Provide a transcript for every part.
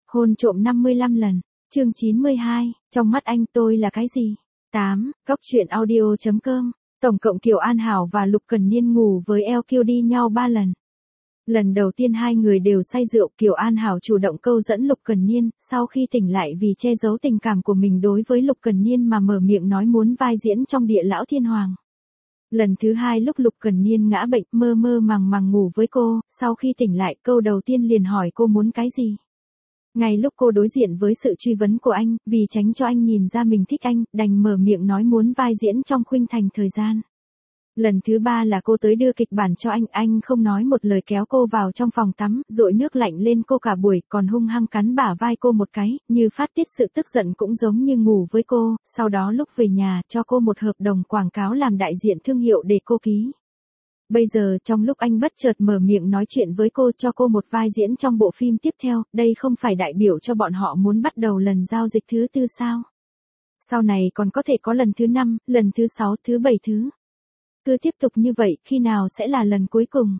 Hôn trộm 55 lần. Chương 92, trong mắt anh tôi là cái gì? 8. Góc truyện audio.com. Tổng cộng Kiều An Hảo và Lục Cẩn Niên ngủ với LQ đi nhau 3 lần. Lần đầu tiên hai người đều say rượu, Kiều An Hảo chủ động câu dẫn Lục Cẩn Niên, sau khi tỉnh lại vì che giấu tình cảm của mình đối với Lục Cẩn Niên mà mở miệng nói muốn vai diễn trong Địa Lão Thiên Hoàng. Lần thứ hai lúc Lục Cẩn Niên ngã bệnh mơ mơ màng màng ngủ với cô, sau khi tỉnh lại câu đầu tiên liền hỏi cô muốn cái gì. Ngay lúc cô đối diện với sự truy vấn của anh, vì tránh cho anh nhìn ra mình thích anh, đành mở miệng nói muốn vai diễn trong Khuynh Thành thời gian. Lần thứ ba là cô tới đưa kịch bản cho anh không nói một lời kéo cô vào trong phòng tắm, dội nước lạnh lên cô cả buổi, còn hung hăng cắn bả vai cô một cái, như phát tiết sự tức giận cũng giống như ngủ với cô, sau đó lúc về nhà cho cô một hợp đồng quảng cáo làm đại diện thương hiệu để cô ký. Bây giờ trong lúc anh bất chợt mở miệng nói chuyện với cô cho cô một vai diễn trong bộ phim tiếp theo, đây không phải đại biểu cho bọn họ muốn bắt đầu lần giao dịch thứ tư sao? Sau này còn có thể có lần thứ 5, lần thứ 6, thứ 7 thứ. Cứ tiếp tục như vậy, khi nào sẽ là lần cuối cùng?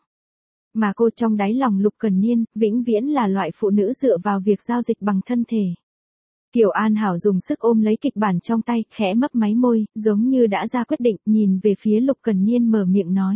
Mà cô trong đáy lòng Lục Cẩn Niên, vĩnh viễn là loại phụ nữ dựa vào việc giao dịch bằng thân thể. Kiều An Hảo dùng sức ôm lấy kịch bản trong tay, khẽ mấp máy môi, giống như đã ra quyết định, nhìn về phía Lục Cẩn Niên mở miệng nói.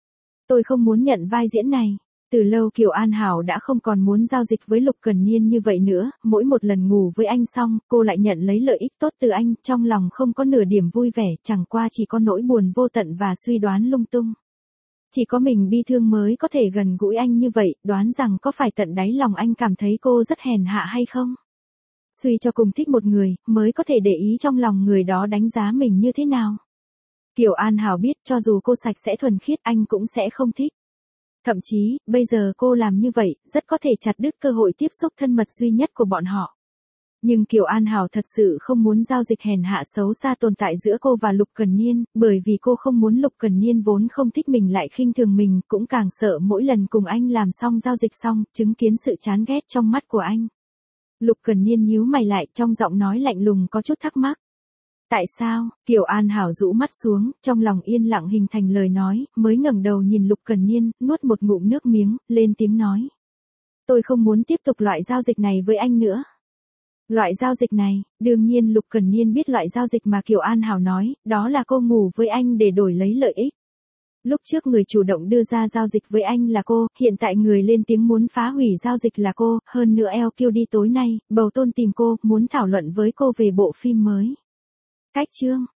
Tôi không muốn nhận vai diễn này. Từ lâu Kiều An Hảo đã không còn muốn giao dịch với Lục Cẩn Niên như vậy nữa, mỗi một lần ngủ với anh xong, cô lại nhận lấy lợi ích tốt từ anh, trong lòng không có nửa điểm vui vẻ, chẳng qua chỉ có nỗi buồn vô tận và suy đoán lung tung. Chỉ có mình bi thương mới có thể gần gũi anh như vậy, đoán rằng có phải tận đáy lòng anh cảm thấy cô rất hèn hạ hay không? Suy cho cùng thích một người, mới có thể để ý trong lòng người đó đánh giá mình như thế nào. Kiều An Hảo biết cho dù cô sạch sẽ thuần khiết anh cũng sẽ không thích. Thậm chí, bây giờ cô làm như vậy, rất có thể chặt đứt cơ hội tiếp xúc thân mật duy nhất của bọn họ. Nhưng Kiều An Hảo thật sự không muốn giao dịch hèn hạ xấu xa tồn tại giữa cô và Lục Cẩn Niên, bởi vì cô không muốn Lục Cẩn Niên vốn không thích mình lại khinh thường mình, cũng càng sợ mỗi lần cùng anh làm xong giao dịch xong, chứng kiến sự chán ghét trong mắt của anh. Lục Cẩn Niên nhíu mày lại, trong giọng nói lạnh lùng có chút thắc mắc. Tại sao? Kiều An Hảo rũ mắt xuống, trong lòng yên lặng hình thành lời nói, mới ngẩng đầu nhìn Lục Cẩn Niên, nuốt một ngụm nước miếng, lên tiếng nói. Tôi không muốn tiếp tục loại giao dịch này với anh nữa. Loại giao dịch này, đương nhiên Lục Cẩn Niên biết loại giao dịch mà Kiều An Hảo nói, đó là cô ngủ với anh để đổi lấy lợi ích. Lúc trước người chủ động đưa ra giao dịch với anh là cô, hiện tại người lên tiếng muốn phá hủy giao dịch là cô, hơn nữa LQ đi tối nay, Bầu Tôn tìm cô, muốn thảo luận với cô về bộ phim mới. Cách chương.